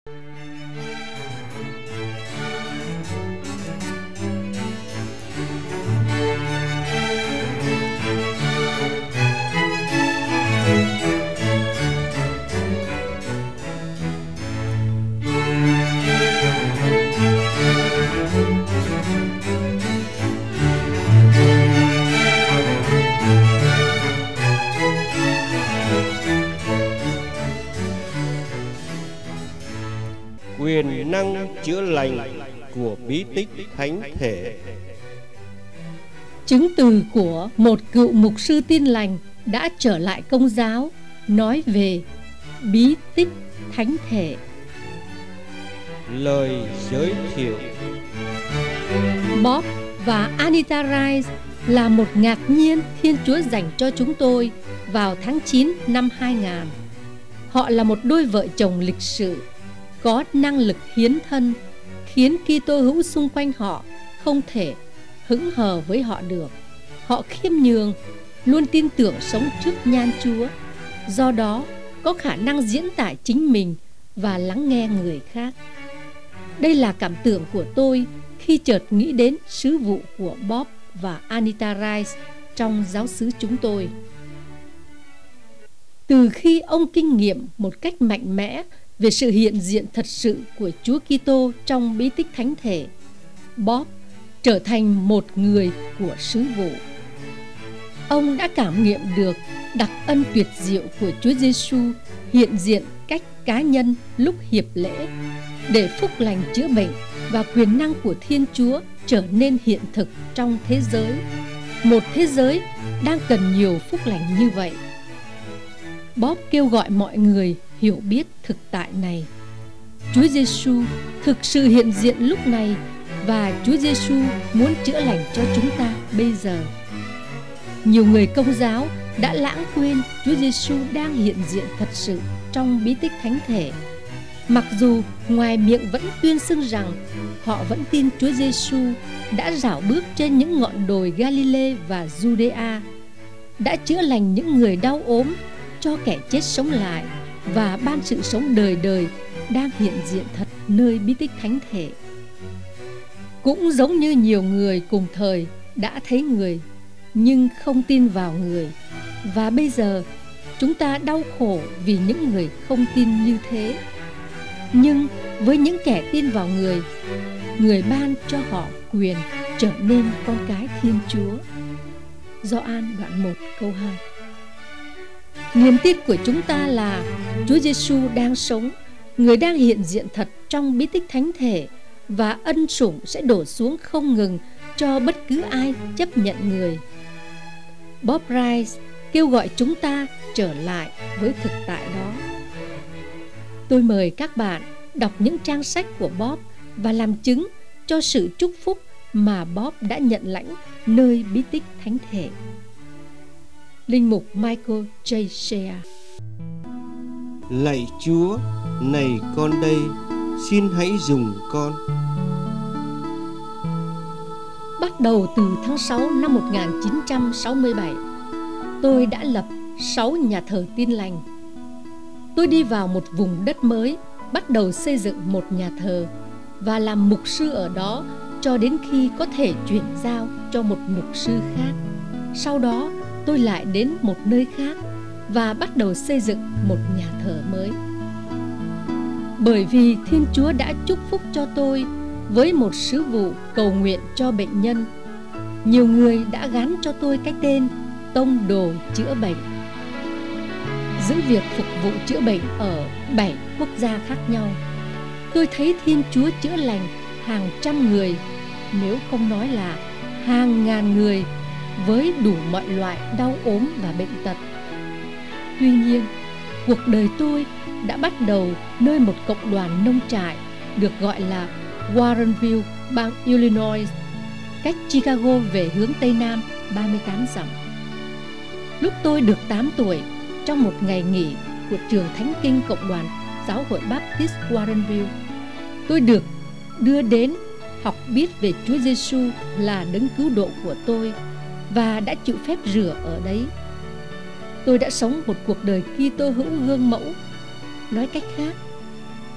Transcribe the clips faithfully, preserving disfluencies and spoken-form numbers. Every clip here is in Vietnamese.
Quyền năng chữa lành của bí tích thánh thể. Chứng từ của một cựu mục sư Tin Lành đã trở lại Công giáo nói về bí tích thánh thể. Lời giới thiệu. Bob và Anita Rice là một ngạc nhiên Thiên Chúa dành cho chúng tôi vào tháng chín năm hai nghìn. Họ là một đôi vợ chồng lịch sự, có năng lực hiến thân, khiến Kitô hữu xung quanh họ không thể hững hờ với họ được. Họ khiêm nhường, luôn tin tưởng sống trước nhan Chúa, do đó có khả năng diễn tả chính mình và lắng nghe người khác. Đây là cảm tưởng của tôi khi chợt nghĩ đến sứ vụ của Bob và Anita Rice trong giáo xứ chúng tôi. Từ khi ông kinh nghiệm một cách mạnh mẽ về sự hiện diện thật sự của Chúa Kitô trong bí tích thánh thể, Bob trở thành một người của sứ vụ. Ông đã cảm nghiệm được đặc ân tuyệt diệu của Chúa Giêsu hiện diện cách cá nhân lúc hiệp lễ, để phúc lành chữa bệnh và quyền năng của Thiên Chúa trở nên hiện thực trong thế giới, một thế giới đang cần nhiều phúc lành như vậy. Bob kêu gọi mọi người hiểu biết thực tại này. Chúa Giêsu thực sự hiện diện lúc này, và Chúa Giêsu muốn chữa lành cho chúng ta bây giờ. Nhiều người Công giáo đã lãng quên Chúa Giêsu đang hiện diện thật sự trong bí tích thánh thể, mặc dù ngoài miệng vẫn tuyên xưng rằng họ vẫn tin Chúa Giêsu đã rảo bước trên những ngọn đồi Galilee và Judea, đã chữa lành những người đau ốm, cho kẻ chết sống lại, và ban sự sống đời đời đang hiện diện thật nơi bí tích thánh thể. Cũng giống như nhiều người cùng thời đã thấy người nhưng không tin vào người, và bây giờ chúng ta đau khổ vì những người không tin như thế. Nhưng với những kẻ tin vào người, người ban cho họ quyền trở nên con cái Thiên Chúa. Gioan đoạn một câu hai. Niềm tin của chúng ta là Chúa Giêsu đang sống, người đang hiện diện thật trong bí tích thánh thể, và ân sủng sẽ đổ xuống không ngừng cho bất cứ ai chấp nhận người. Bob Rice kêu gọi chúng ta trở lại với thực tại đó. Tôi mời các bạn đọc những trang sách của Bob và làm chứng cho sự chúc phúc mà Bob đã nhận lãnh nơi bí tích thánh thể. Linh mục Michael J. Shea. Lạy Chúa, này con đây, xin hãy dùng con. Bắt đầu từ tháng sáu năm một nghìn chín trăm sáu mươi bảy, tôi đã lập sáu nhà thờ Tin Lành. Tôi đi vào một vùng đất mới, bắt đầu xây dựng một nhà thờ và làm mục sư ở đó cho đến khi có thể chuyển giao cho một mục sư khác. Sau đó tôi lại đến một nơi khác và bắt đầu xây dựng một nhà thờ mới. Bởi vì Thiên Chúa đã chúc phúc cho tôi với một sứ vụ cầu nguyện cho bệnh nhân, nhiều người đã gắn cho tôi cái tên Tông đồ chữa bệnh. Giữ việc phục vụ chữa bệnh ở bảy quốc gia khác nhau, tôi thấy Thiên Chúa chữa lành hàng trăm người, nếu không nói là hàng ngàn người, với đủ mọi loại đau ốm và bệnh tật. Tuy nhiên, cuộc đời tôi đã bắt đầu nơi một cộng đoàn nông trại được gọi là Warrenville, bang Illinois, cách Chicago về hướng Tây Nam ba mươi tám dặm. Lúc tôi được tám tuổi, trong một ngày nghỉ của trường Thánh Kinh Cộng đoàn Giáo hội Baptist Warrenville, tôi được đưa đến học biết về Chúa Giêsu là đấng cứu độ của tôi và đã chịu phép rửa ở đấy. Tôi đã sống một cuộc đời Kitô hữu gương mẫu. Nói cách khác,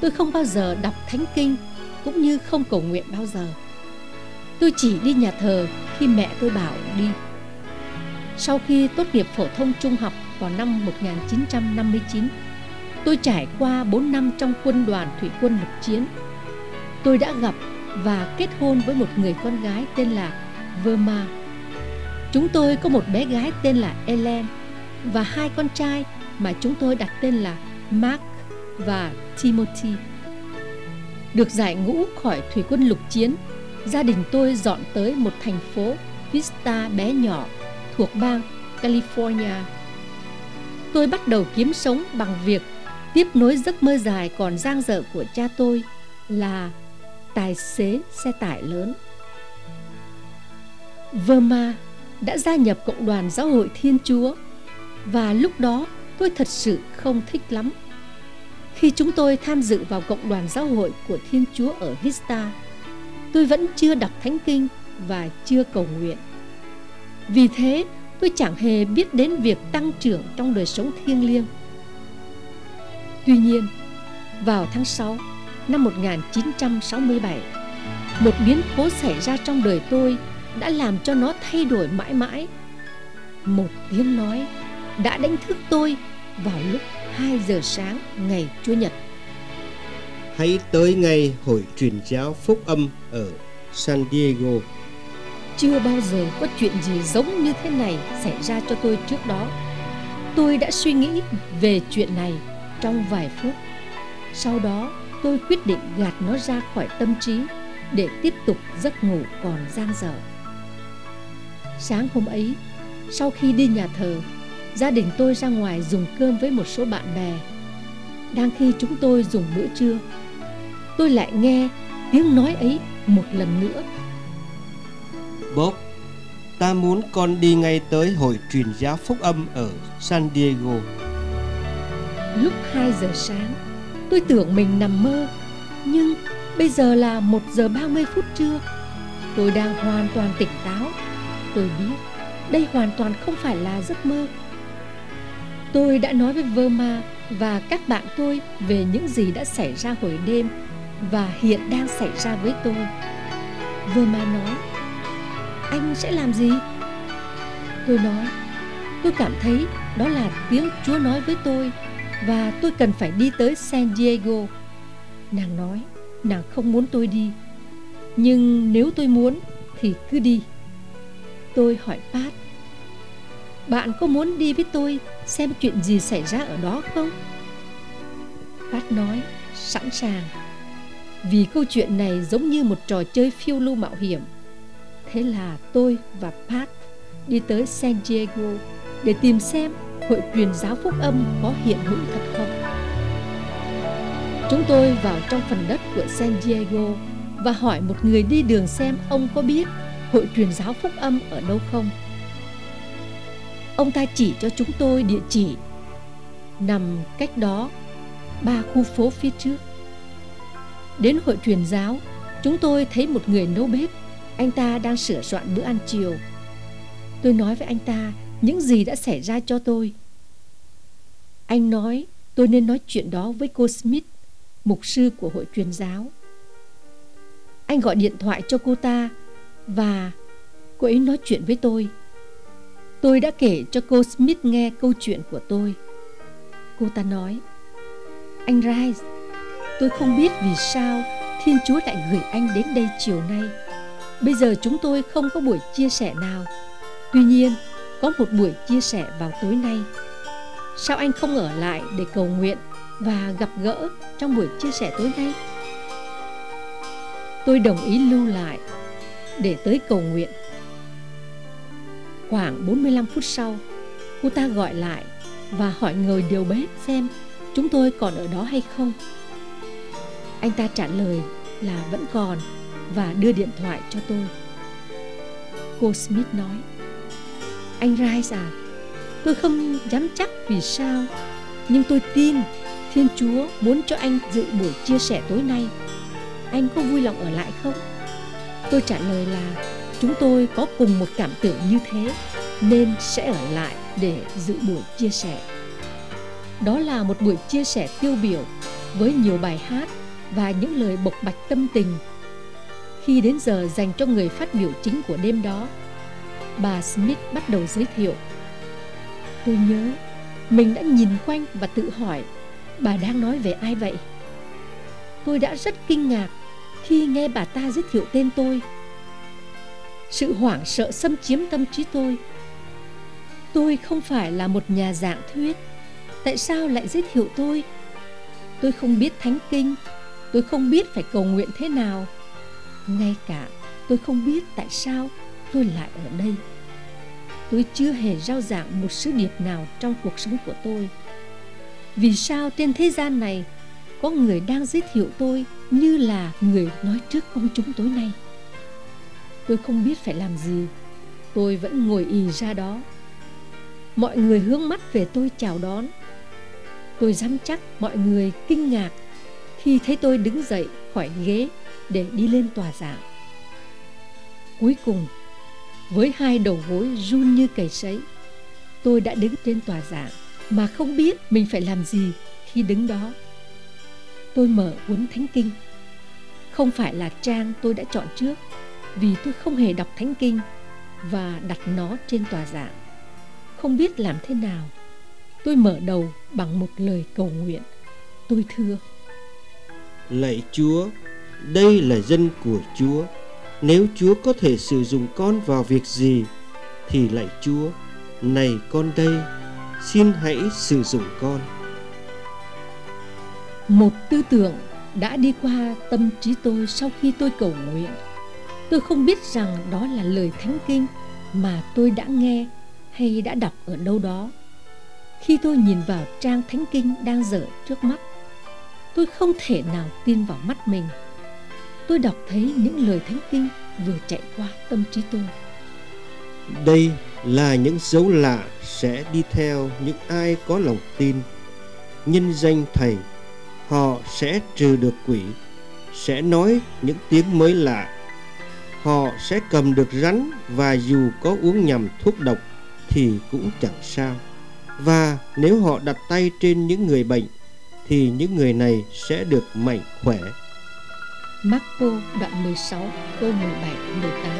tôi không bao giờ đọc thánh kinh, cũng như không cầu nguyện bao giờ. Tôi chỉ đi nhà thờ khi mẹ tôi bảo đi. Sau khi tốt nghiệp phổ thông trung học vào năm một nghìn chín trăm năm mươi chín, tôi trải qua bốn năm trong quân đoàn thủy quân lục chiến. Tôi đã gặp và kết hôn với một người con gái tên là Verma. Chúng tôi có một bé gái tên là Ellen và hai con trai mà chúng tôi đặt tên là Mark và Timothy. Được giải ngũ khỏi thủy quân lục chiến, gia đình tôi dọn tới một thành phố Vista bé nhỏ thuộc bang California. Tôi bắt đầu kiếm sống bằng việc tiếp nối giấc mơ dài còn dang dở của cha tôi là tài xế xe tải lớn. Verma đã gia nhập cộng đoàn giáo hội Thiên Chúa, và lúc đó tôi thật sự không thích lắm. Khi chúng tôi tham dự vào cộng đoàn giáo hội của Thiên Chúa ở Vista, tôi vẫn chưa đọc thánh kinh và chưa cầu nguyện. Vì thế, tôi chẳng hề biết đến việc tăng trưởng trong đời sống thiêng liêng. Tuy nhiên, vào tháng sáu năm một nghìn chín trăm sáu mươi bảy, một biến cố xảy ra trong đời tôi đã làm cho nó thay đổi mãi mãi. Một tiếng nói đã đánh thức tôi vào lúc hai giờ sáng ngày Chủ nhật. Hãy tới ngay Hội Truyền giáo Phúc Âm ở San Diego. Chưa bao giờ có chuyện gì giống như thế này xảy ra cho tôi trước đó. Tôi đã suy nghĩ về chuyện này trong vài phút. Sau đó tôi quyết định gạt nó ra khỏi tâm trí để tiếp tục giấc ngủ còn dang dở. Sáng hôm ấy, sau khi đi nhà thờ, gia đình tôi ra ngoài dùng cơm với một số bạn bè. Đang khi chúng tôi dùng bữa trưa, tôi lại nghe tiếng nói ấy một lần nữa. Bob, ta muốn con đi ngay tới Hội Truyền giáo Phúc Âm ở San Diego. Lúc hai giờ sáng, tôi tưởng mình nằm mơ, nhưng bây giờ là một giờ ba mươi phút trưa. Tôi đang hoàn toàn tỉnh táo. Tôi biết đây hoàn toàn không phải là giấc mơ. Tôi đã nói với Verma và các bạn tôi về những gì đã xảy ra hồi đêm và hiện đang xảy ra với tôi. Verma nói, anh sẽ làm gì? Tôi nói, tôi cảm thấy đó là tiếng Chúa nói với tôi và tôi cần phải đi tới San Diego. Nàng nói, nàng không muốn tôi đi, nhưng nếu tôi muốn thì cứ đi. Tôi hỏi Pat, bạn có muốn đi với tôi xem chuyện gì xảy ra ở đó không? Pat nói, sẵn sàng, vì câu chuyện này giống như một trò chơi phiêu lưu mạo hiểm. Thế là tôi và Pat đi tới San Diego để tìm xem Hội Truyền giáo Phúc Âm có hiện hữu thật không. Chúng tôi vào trong phần đất của San Diego và hỏi một người đi đường xem ông có biết Hội Truyền giáo Phúc Âm ở đâu không. Ông ta chỉ cho chúng tôi địa chỉ, nằm cách đó ba khu phố phía trước. Đến Hội Truyền giáo, chúng tôi thấy một người nấu bếp. Anh ta đang sửa soạn bữa ăn chiều. Tôi nói với anh ta những gì đã xảy ra cho tôi. Anh nói tôi nên nói chuyện đó với cô Smith, mục sư của Hội Truyền giáo. Anh gọi điện thoại cho cô ta và cô ấy nói chuyện với tôi. Tôi đã kể cho cô Smith nghe câu chuyện của tôi. Cô ta nói, anh Rice, tôi không biết vì sao Thiên Chúa lại gửi anh đến đây chiều nay. Bây giờ chúng tôi không có buổi chia sẻ nào. Tuy nhiên, có một buổi chia sẻ vào tối nay. Sao anh không ở lại để cầu nguyện và gặp gỡ trong buổi chia sẻ tối nay? Tôi đồng ý lưu lại để tới cầu nguyện. Khoảng bốn mươi lăm phút sau, cô ta gọi lại và hỏi người điều bếp xem chúng tôi còn ở đó hay không. Anh ta trả lời là vẫn còn và đưa điện thoại cho tôi. Cô Smith nói, anh Rice à, tôi không dám chắc vì sao, nhưng tôi tin Thiên Chúa muốn cho anh dự buổi chia sẻ tối nay. Anh có vui lòng ở lại không? Tôi trả lời là chúng tôi có cùng một cảm tưởng như thế, nên sẽ ở lại để dự buổi chia sẻ. Đó là một buổi chia sẻ tiêu biểu với nhiều bài hát và những lời bộc bạch tâm tình. Khi đến giờ dành cho người phát biểu chính của đêm đó, bà Smith bắt đầu giới thiệu. Tôi nhớ mình đã nhìn quanh và tự hỏi, bà đang nói về ai vậy? Tôi đã rất kinh ngạc khi nghe bà ta giới thiệu tên tôi. Sự hoảng sợ xâm chiếm tâm trí tôi. Tôi không phải là một nhà giảng thuyết. Tại sao lại giới thiệu tôi? Tôi không biết thánh kinh. Tôi không biết phải cầu nguyện thế nào. Ngay cả tôi không biết tại sao tôi lại ở đây. Tôi chưa hề rao giảng một sứ điệp nào trong cuộc sống của tôi. Vì sao trên thế gian này có người đang giới thiệu tôi như là người nói trước công chúng tối nay? Tôi không biết phải làm gì. Tôi vẫn ngồi ì ra đó. Mọi người hướng mắt về tôi chào đón. Tôi dám chắc mọi người kinh ngạc khi thấy tôi đứng dậy khỏi ghế để đi lên tòa giảng. Cuối cùng, với hai đầu gối run như cầy sấy, tôi đã đứng trên tòa giảng mà không biết mình phải làm gì khi đứng đó. Tôi mở cuốn thánh kinh. Không phải là trang tôi đã chọn trước, vì tôi không hề đọc thánh kinh, và đặt nó trên tòa giảng. Không biết làm thế nào, tôi mở đầu bằng một lời cầu nguyện. Tôi thưa: Lạy Chúa, đây là dân của Chúa. Nếu Chúa có thể sử dụng con vào việc gì, thì lạy Chúa, này con đây, xin hãy sử dụng con. Một tư tưởng đã đi qua tâm trí tôi sau khi tôi cầu nguyện. Tôi không biết rằng đó là lời thánh kinh mà tôi đã nghe hay đã đọc ở đâu đó. Khi tôi nhìn vào trang thánh kinh đang dở trước mắt, tôi không thể nào tin vào mắt mình. Tôi đọc thấy những lời thánh kinh vừa chạy qua tâm trí tôi. Đây là những dấu lạ sẽ đi theo những ai có lòng tin. Nhân danh Thầy, họ sẽ trừ được quỷ, sẽ nói những tiếng mới lạ. Họ sẽ cầm được rắn, và dù có uống nhầm thuốc độc thì cũng chẳng sao. Và nếu họ đặt tay trên những người bệnh, thì những người này sẽ được mạnh khỏe. Marco đoạn mười sáu câu mười bảy mười tám.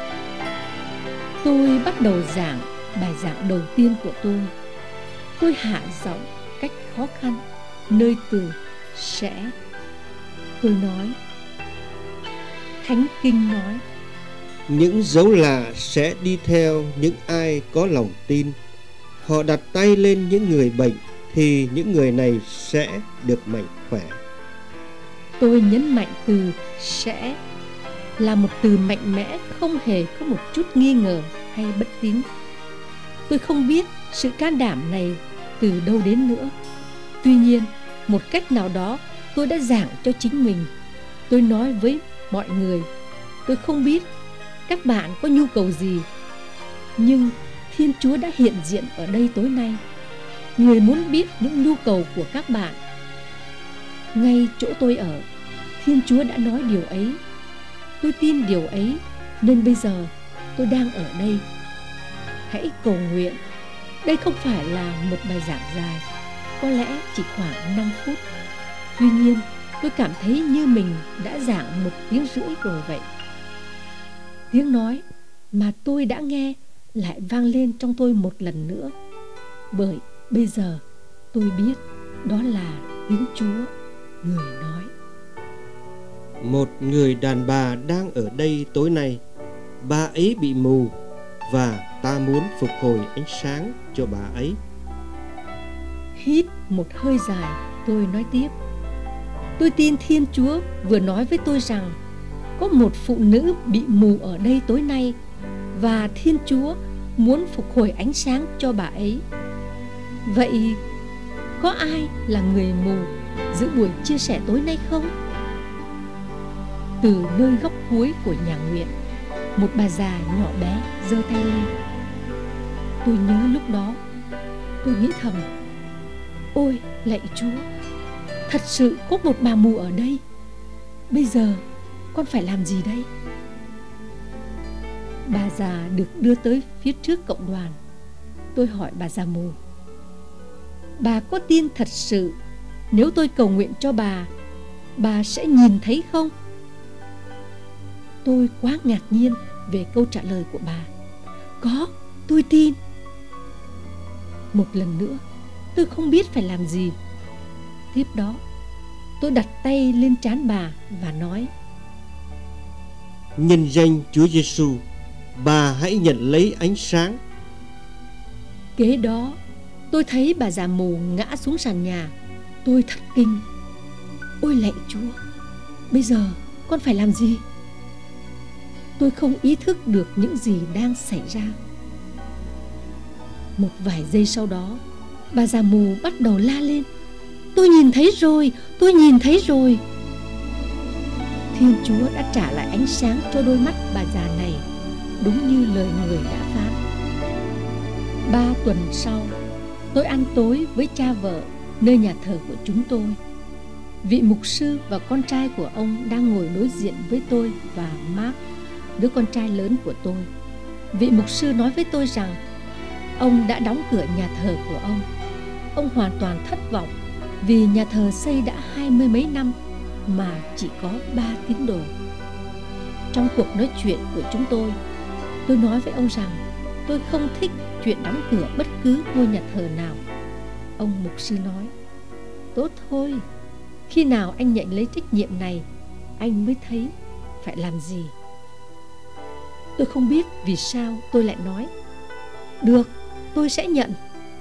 Tôi bắt đầu giảng bài giảng đầu tiên của tôi. Tôi hạ giọng cách khó khăn nơi từ sẽ. Tôi nói: Thánh kinh nói, những dấu lạ sẽ đi theo những ai có lòng tin. Họ đặt tay lên những người bệnh, thì những người này sẽ được mạnh khỏe. Tôi nhấn mạnh từ sẽ là một từ mạnh mẽ, không hề có một chút nghi ngờ hay bất tín. Tôi không biết sự can đảm này từ đâu đến nữa. Tuy nhiên, một cách nào đó tôi đã giảng cho chính mình. Tôi nói với mọi người: tôi không biết các bạn có nhu cầu gì, nhưng Thiên Chúa đã hiện diện ở đây tối nay. Người muốn biết những nhu cầu của các bạn. Ngay chỗ tôi ở, Thiên Chúa đã nói điều ấy. Tôi tin điều ấy, nên bây giờ tôi đang ở đây. Hãy cầu nguyện. Đây không phải là một bài giảng dài, có lẽ chỉ khoảng năm phút. Tuy nhiên, tôi cảm thấy như mình đã giảng một tiếng rưỡi rồi vậy. Tiếng nói mà tôi đã nghe lại vang lên trong tôi một lần nữa, bởi bây giờ tôi biết đó là tiếng Chúa, người nói. Một người đàn bà đang ở đây tối nay. Bà ấy bị mù, và ta muốn phục hồi ánh sáng cho bà ấy. Hít một hơi dài, tôi nói tiếp: tôi tin Thiên Chúa vừa nói với tôi rằng có một phụ nữ bị mù ở đây tối nay, và Thiên Chúa muốn phục hồi ánh sáng cho bà ấy. Vậy có ai là người mù giữa buổi chia sẻ tối nay không? Từ nơi góc cuối của nhà nguyện, một bà già nhỏ bé giơ tay lên. Tôi nhớ lúc đó, tôi nghĩ thầm: ôi lạy Chúa, thật sự có một bà mù ở đây. Bây giờ con phải làm gì đây? Bà già được đưa tới phía trước cộng đoàn. Tôi hỏi bà già mù: bà có tin thật sự nếu tôi cầu nguyện cho bà, bà sẽ nhìn thấy không? Tôi quá ngạc nhiên về câu trả lời của bà. Có, tôi tin. Một lần nữa, tôi không biết phải làm gì. Tiếp đó, tôi đặt tay lên trán bà và nói: Nhân danh Chúa Giêsu, bà hãy nhận lấy ánh sáng. Kế đó, tôi thấy bà già mù ngã xuống sàn nhà. Tôi thất kinh. Ôi lạy Chúa, bây giờ con phải làm gì? Tôi không ý thức được những gì đang xảy ra. Một vài giây sau đó, bà già mù bắt đầu la lên: Tôi nhìn thấy rồi, tôi nhìn thấy rồi. Thiên Chúa đã trả lại ánh sáng cho đôi mắt bà già này, đúng như lời người đã phán. Ba tuần sau, tôi ăn tối với cha vợ nơi nhà thờ của chúng tôi. Vị mục sư và con trai của ông đang ngồi đối diện với tôi và Mark, đứa con trai lớn của tôi. Vị mục sư nói với tôi rằng ông đã đóng cửa nhà thờ của ông. Ông hoàn toàn thất vọng vì nhà thờ xây đã hai mươi mấy năm mà chỉ có ba tín đồ. Trong cuộc nói chuyện của chúng tôi, tôi nói với ông rằng tôi không thích chuyện đóng cửa bất cứ ngôi nhà thờ nào. Ông mục sư nói: Tốt thôi, khi nào anh nhận lấy trách nhiệm này, anh mới thấy phải làm gì. Tôi không biết vì sao tôi lại nói: Được, tôi sẽ nhận.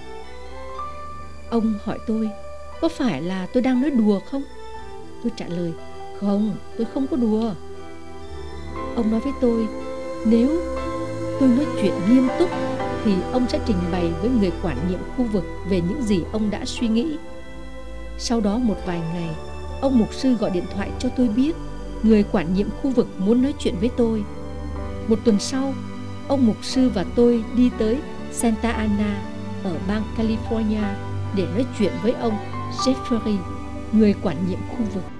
Ông hỏi tôi có phải là tôi đang nói đùa không? Tôi trả lời: Không, tôi không có đùa. Ông nói với tôi nếu tôi nói chuyện nghiêm túc thì ông sẽ trình bày với người quản nhiệm khu vực về những gì ông đã suy nghĩ. Sau đó một vài ngày, ông mục sư gọi điện thoại cho tôi biết người quản nhiệm khu vực muốn nói chuyện với tôi. Một tuần sau, ông mục sư và tôi đi tới Santa Ana ở bang California để nói chuyện với ông Jeffrey, người quản nhiệm khu vực.